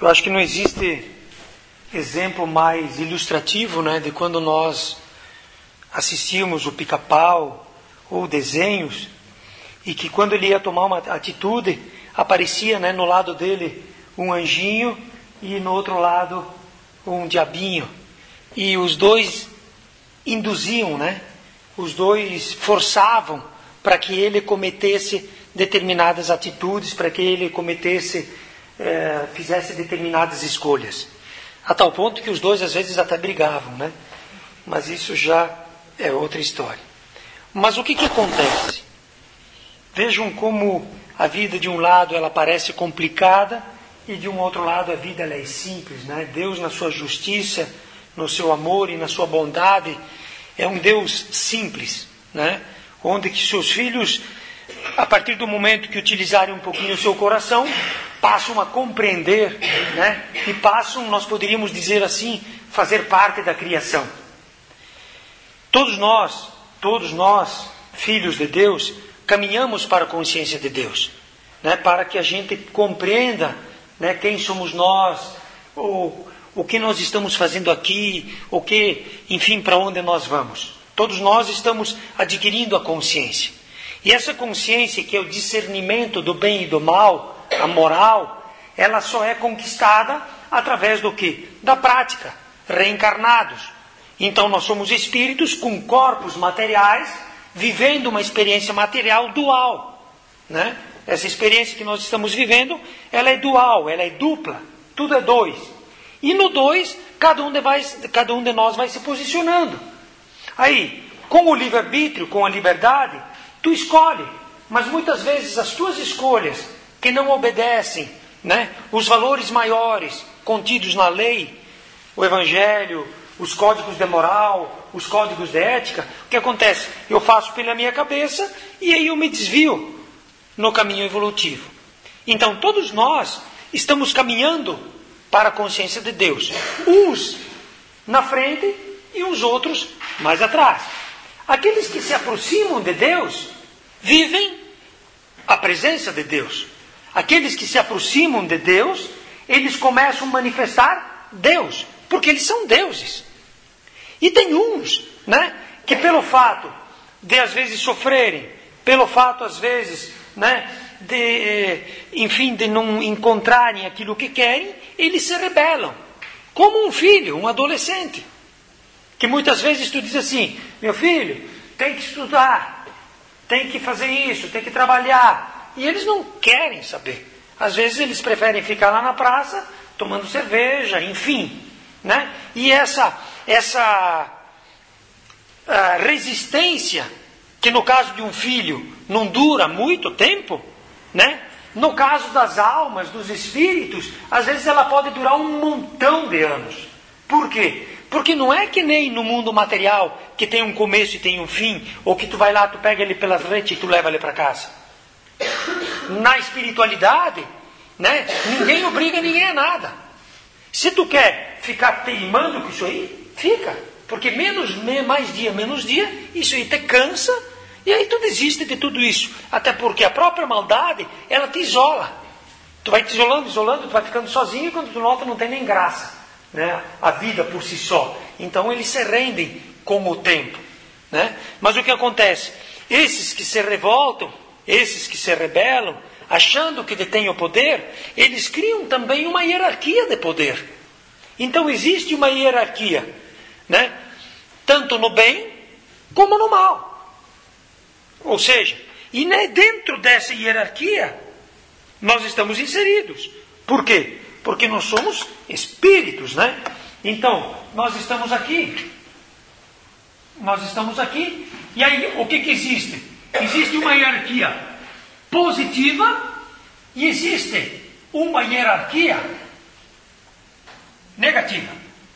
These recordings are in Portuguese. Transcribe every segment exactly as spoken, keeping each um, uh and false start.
Eu acho que não existe exemplo mais ilustrativo, né, de quando nós assistimos o Pica-Pau ou desenhos, e que quando ele ia tomar uma atitude, aparecia, né, no lado dele um anjinho e no outro lado um diabinho. E os dois induziam, né, os dois forçavam para que ele cometesse determinadas atitudes, para que ele cometesse, eh, fizesse determinadas escolhas. A tal ponto que os dois às vezes até brigavam, né? Mas isso já é outra história. Mas o que que acontece? Vejam como a vida de um lado ela parece complicada e de um outro lado a vida ela é simples, né? Deus na sua justiça, no seu amor e na sua bondade é um Deus simples, né? Onde que seus filhos, a partir do momento que utilizarem um pouquinho o seu coração, passam a compreender, né? E passam, nós poderíamos dizer assim, fazer parte da criação. Todos nós, todos nós, filhos de Deus, caminhamos para a consciência de Deus, né? Para que a gente compreenda, né, quem somos nós, ou o que nós estamos fazendo aqui, o que, enfim, para onde nós vamos. Todos nós estamos adquirindo a consciência. E essa consciência, que é o discernimento do bem e do mal, a moral, ela só é conquistada através do quê? Da prática, reencarnados. Então nós somos espíritos com corpos materiais, vivendo uma experiência material dual, né? Essa experiência que nós estamos vivendo, ela é dual, ela é dupla, tudo é dois. E no dois, cada um de, vai, cada um de nós vai se posicionando. Aí, com o livre-arbítrio, com a liberdade, tu escolhe, mas muitas vezes as tuas escolhas, que não obedecem, né, os valores maiores contidos na lei, o evangelho, os códigos de moral, os códigos de ética, o que acontece? Eu faço pela minha cabeça e aí eu me desvio no caminho evolutivo. Então todos nós estamos caminhando para a consciência de Deus, uns na frente e os outros mais atrás. Aqueles que se aproximam de Deus vivem a presença de Deus. Aqueles que se aproximam de Deus, eles começam a manifestar Deus, porque eles são deuses. E tem uns, né, que pelo fato de às vezes sofrerem, pelo fato às vezes, né, de, enfim, de não encontrarem aquilo que querem, eles se rebelam. Como um filho, um adolescente, que muitas vezes tu diz assim: meu filho, tem que estudar, tem que fazer isso, tem que trabalhar. E eles não querem saber. Às vezes eles preferem ficar lá na praça, tomando cerveja, enfim, né? E essa, essa uh, resistência, que no caso de um filho não dura muito tempo, né? No caso das almas, dos espíritos, às vezes ela pode durar um montão de anos. Por quê? Porque não é que nem no mundo material, que tem um começo e tem um fim, ou que tu vai lá, tu pega ele pelas redes e tu leva ele para casa. Na espiritualidade, né, ninguém obriga ninguém a nada. Se tu quer ficar teimando com isso aí, fica. Porque menos, mais dia, menos dia, isso aí te cansa, e aí tu desiste de tudo isso. Até porque a própria maldade, ela te isola. Tu vai te isolando, isolando, tu vai ficando sozinho, e quando tu nota não tem nem graça, né, a vida por si só. Então eles se rendem com o tempo, né? Mas o que acontece? Esses que se revoltam, esses que se rebelam, achando que detêm o poder, eles criam também uma hierarquia de poder. Então existe uma hierarquia, né, tanto no bem como no mal. Ou seja, e né, dentro dessa hierarquia nós estamos inseridos. Por quê? Porque nós somos espíritos, né? Então, nós estamos aqui. Nós estamos aqui. E aí, o que que existe? Existe uma hierarquia positiva e existe uma hierarquia negativa.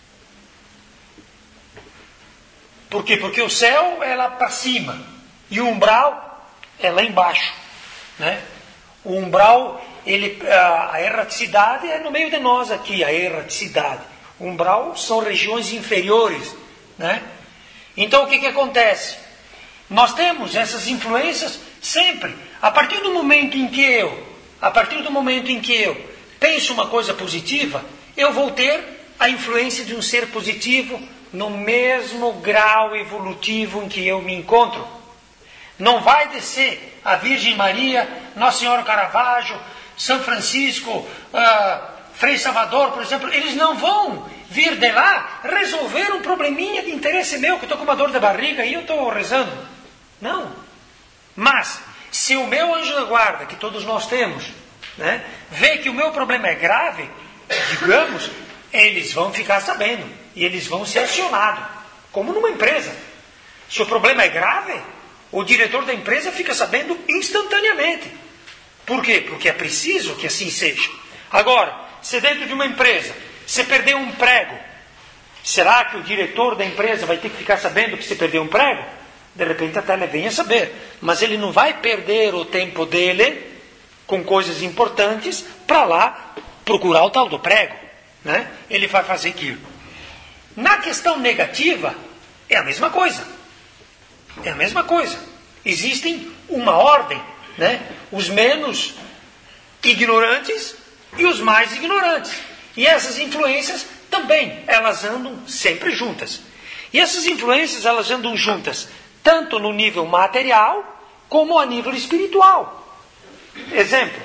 Por quê? Porque o céu é lá para cima e o umbral é lá embaixo, né? O umbral, ele, a erraticidade é no meio de nós aqui, a erraticidade. O umbral são regiões inferiores, né? Então o que que acontece? Nós temos essas influências sempre. A partir do momento em que eu, a partir do momento em que eu penso uma coisa positiva, eu vou ter a influência de um ser positivo no mesmo grau evolutivo em que eu me encontro. Não vai descer a Virgem Maria, Nossa Senhora Caravaggio, São Francisco, uh, Frei Salvador, por exemplo, eles não vão vir de lá resolver um probleminha de interesse meu, que eu estou com uma dor de barriga e eu estou rezando. Não. Mas, se o meu anjo da guarda, que todos nós temos, né, vê que o meu problema é grave, digamos, eles vão ficar sabendo e eles vão ser acionados, como numa empresa. Se o problema é grave, o diretor da empresa fica sabendo instantaneamente. Por quê? Porque é preciso que assim seja. Agora, se dentro de uma empresa você perdeu um prego, será que o diretor da empresa vai ter que ficar sabendo que você perdeu um prego? De repente até ele vem a saber. Mas ele não vai perder o tempo dele com coisas importantes para lá procurar o tal do prego, né? Ele vai fazer aquilo. Na questão negativa, é a mesma coisa. É a mesma coisa. Existem uma ordem, né? Os menos ignorantes e os mais ignorantes. E essas influências também, elas andam sempre juntas. E essas influências, elas andam juntas, tanto no nível material, como a nível espiritual. Exemplo,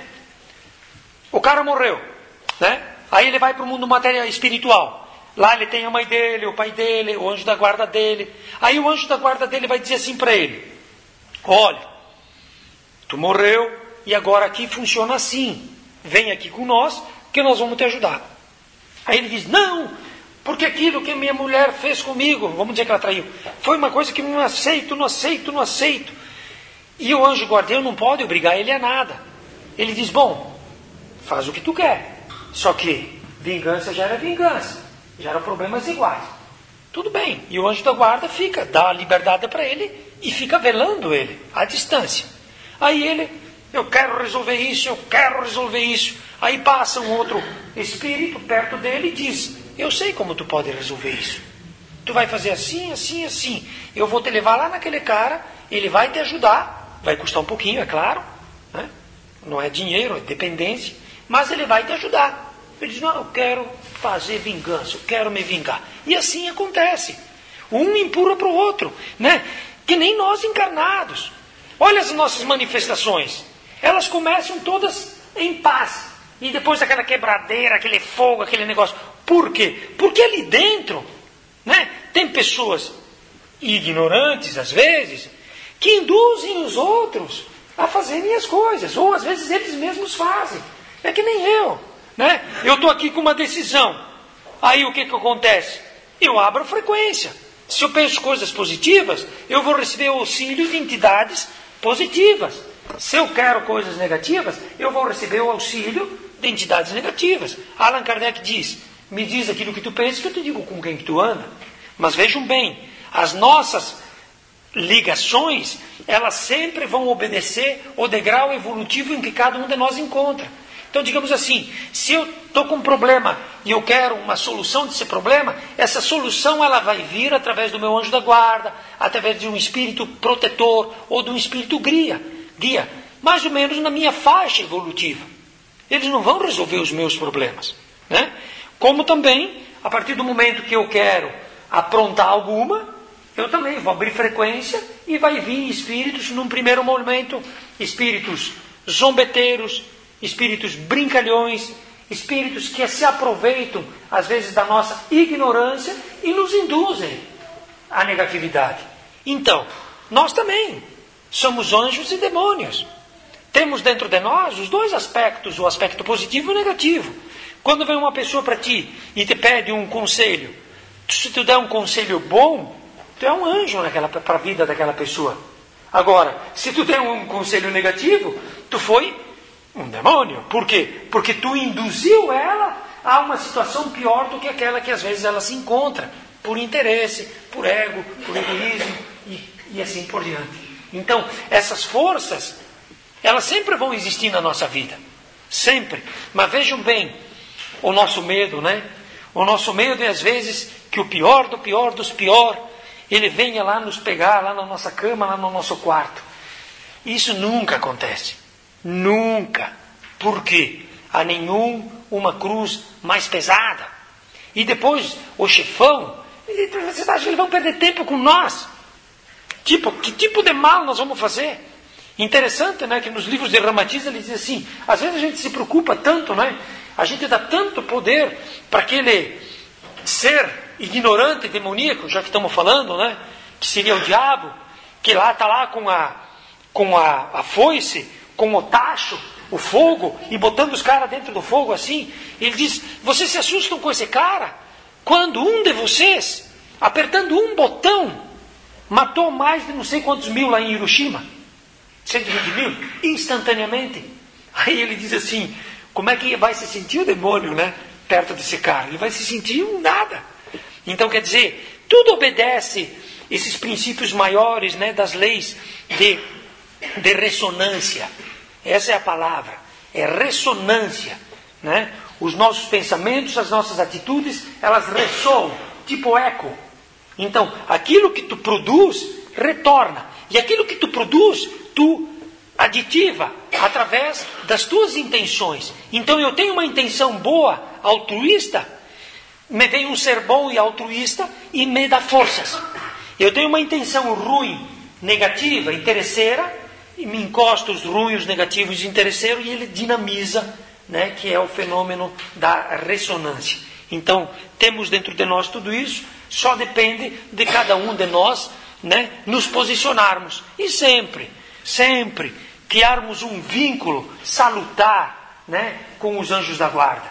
o cara morreu, né? Aí ele vai para o mundo material espiritual. Lá ele tem a mãe dele, o pai dele, o anjo da guarda dele. Aí o anjo da guarda dele vai dizer assim para ele: olha, tu morreu e agora aqui funciona assim. Vem aqui com nós que nós vamos te ajudar. Aí ele diz: não, porque aquilo que minha mulher fez comigo, vamos dizer que ela traiu, foi uma coisa que não aceito, não aceito, não aceito. E o anjo guardião não pode obrigar ele a nada. Ele diz: bom, faz o que tu quer. Só que vingança gera vingança, gera problemas iguais. Tudo bem. E o anjo da guarda fica, dá a liberdade para ele e fica velando ele à distância. Aí ele: eu quero resolver isso, eu quero resolver isso. Aí passa um outro espírito perto dele e diz: eu sei como tu pode resolver isso. Tu vai fazer assim, assim, assim. Eu vou te levar lá naquele cara, ele vai te ajudar. Vai custar um pouquinho, é claro, né? Não é dinheiro, é dependência. Mas ele vai te ajudar. Ele diz: não, eu quero fazer vingança, eu quero me vingar. E assim acontece. Um empurra para o outro, né? Que nem nós encarnados. Olha as nossas manifestações. Elas começam todas em paz. E depois aquela quebradeira, aquele fogo, aquele negócio. Por quê? Porque ali dentro, né, tem pessoas ignorantes, às vezes, que induzem os outros a fazerem as coisas. Ou às vezes eles mesmos fazem. É que nem eu, né? Eu estou aqui com uma decisão. Aí o que, que acontece? Eu abro frequência. Se eu penso coisas positivas, eu vou receber auxílio de entidades positivas. Se eu quero coisas negativas, eu vou receber o auxílio de entidades negativas. Allan Kardec diz: me diz aquilo que tu pensas, que eu te digo com quem que tu anda. Mas vejam bem, as nossas ligações, elas sempre vão obedecer o degrau evolutivo em que cada um de nós encontra. Então, digamos assim, se eu estou com um problema e eu quero uma solução desse problema, essa solução ela vai vir através do meu anjo da guarda, através de um espírito protetor ou de um espírito guia, guia, mais ou menos na minha faixa evolutiva. Eles não vão resolver os meus problemas, né? Como também, a partir do momento que eu quero aprontar alguma, eu também vou abrir frequência e vai vir espíritos, num primeiro momento, espíritos zombeteiros, espíritos brincalhões, espíritos que se aproveitam, às vezes, da nossa ignorância e nos induzem à negatividade. Então, nós também somos anjos e demônios. Temos dentro de nós os dois aspectos, o aspecto positivo e o negativo. Quando vem uma pessoa para ti e te pede um conselho, se tu der um conselho bom, tu é um anjo para a vida daquela pessoa. Agora, se tu der um conselho negativo, tu foi um demônio. Por quê? Porque tu induziu ela a uma situação pior do que aquela que às vezes ela se encontra, por interesse, por ego, por egoísmo e, e assim por diante. Então, essas forças, elas sempre vão existir na nossa vida. Sempre. Mas vejam bem, o nosso medo, né? O nosso medo é às vezes que o pior do pior dos pior, ele venha lá nos pegar, lá na nossa cama, lá no nosso quarto. Isso nunca acontece. Nunca. Por quê? a nenhum uma cruz mais pesada. E depois, o chefão, vocês acham que eles vão perder tempo com nós? Tipo, que tipo de mal nós vamos fazer? Interessante, né, que nos livros de Ramatiz ele diz assim, às vezes a gente se preocupa tanto, né? A gente dá tanto poder para aquele ser ignorante, demoníaco, já que estamos falando, né? Que seria o diabo, que lá está lá com a, com a, a foice, com o tacho, o fogo, e botando os caras dentro do fogo assim. Ele diz, vocês se assustam com esse cara? Quando um de vocês, apertando um botão, matou mais de não sei quantos mil lá em Hiroshima. cento e vinte mil, instantaneamente. Aí ele diz assim, como é que vai se sentir o demônio, né? Perto desse cara? Ele vai se sentir um nada. Então, quer dizer, tudo obedece esses princípios maiores, né, das leis de, de ressonância. Essa é a palavra, é ressonância, né? Os nossos pensamentos, as nossas atitudes, elas ressoam, tipo eco. Então, aquilo que tu produz, retorna. E aquilo que tu produz, tu aditiva através das tuas intenções. Então, eu tenho uma intenção boa, altruísta, me vem um ser bom e altruísta e me dá forças. Eu tenho uma intenção ruim, negativa, interesseira, e me encosto os ruins, os negativos e interesseiros, e ele dinamiza, né, que é o fenômeno da ressonância. Então, temos dentro de nós tudo isso, só depende de cada um de nós, né, nos posicionarmos. E sempre, sempre criarmos um vínculo salutar, né, com os anjos da guarda.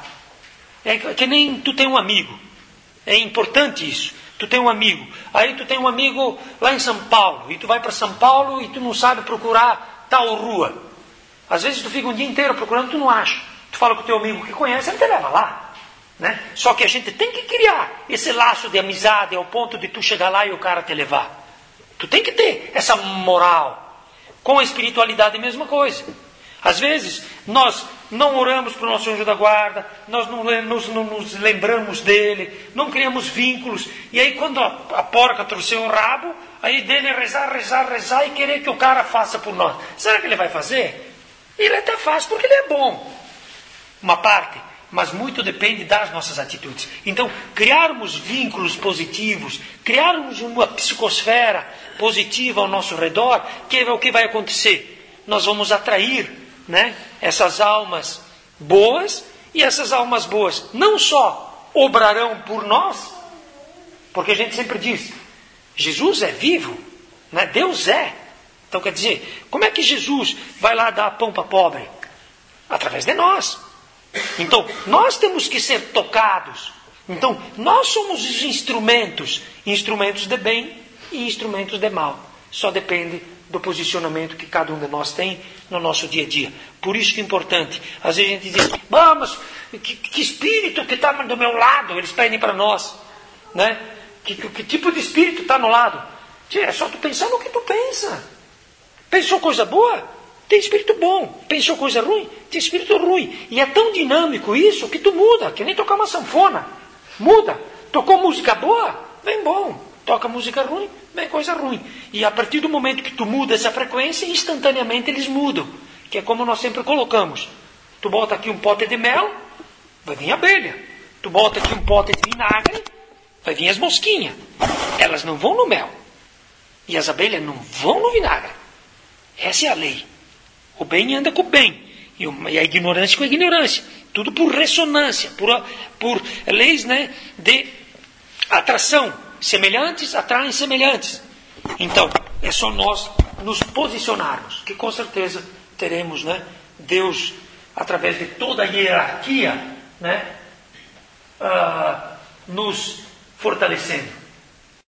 É que nem tu tem um amigo. É importante isso. Tu tem um amigo. Aí tu tem um amigo lá em São Paulo. E tu vai para São Paulo e tu não sabe procurar tal rua. Às vezes tu fica um dia inteiro procurando e tu não acha. Tu fala com o teu amigo que conhece, ele te leva lá. Né? Só que a gente tem que criar esse laço de amizade ao ponto de tu chegar lá e o cara te levar. Tu tem que ter essa moral. Com a espiritualidade a mesma coisa. Às vezes nós não oramos para o nosso anjo da guarda, nós não nos, não nos lembramos dele, não criamos vínculos. E aí quando a, a porca torceu o rabo, aí dele é rezar, rezar, rezar e querer que o cara faça por nós. Será que ele vai fazer? Ele até faz porque ele é bom. Uma parte. Mas muito depende das nossas atitudes. Então, criarmos vínculos positivos, criarmos uma psicosfera positiva ao nosso redor, que é o que vai acontecer? Nós vamos atrair, né, essas almas boas, e essas almas boas não só obrarão por nós, porque a gente sempre diz, Jesus é vivo, né? Deus é. Então quer dizer, como é que Jesus vai lá dar pão para pobre? Através de nós. Então, nós temos que ser tocados. Então, nós somos os instrumentos, instrumentos de bem e instrumentos de mal. Só depende do posicionamento que cada um de nós tem no nosso dia a dia. Por isso que é importante. Às vezes a gente diz, ah, mas que, que espírito que está do meu lado? Eles pedem para nós. Né? Que, que, que tipo de espírito está no lado? É só tu pensar no que tu pensa. Pensou coisa boa? Tem espírito bom. Pensou coisa ruim? Tem espírito ruim. E é tão dinâmico isso que tu muda. Que nem tocar uma sanfona. Muda. Tocou música boa? Vem bom. Toca música ruim? Vem coisa ruim. E a partir do momento que tu muda essa frequência, instantaneamente eles mudam. Que é como nós sempre colocamos. Tu bota aqui um pote de mel, vai vir abelha. Tu bota aqui um pote de vinagre, vai vir as mosquinhas. Elas não vão no mel. E as abelhas não vão no vinagre. Essa é a lei. O bem anda com o bem. E a ignorância com a ignorância. Tudo por ressonância, por, por leis, né, de atração. Semelhantes atraem semelhantes. Então, é só nós nos posicionarmos, que com certeza teremos, né, Deus, através de toda a hierarquia, né, uh, nos fortalecendo.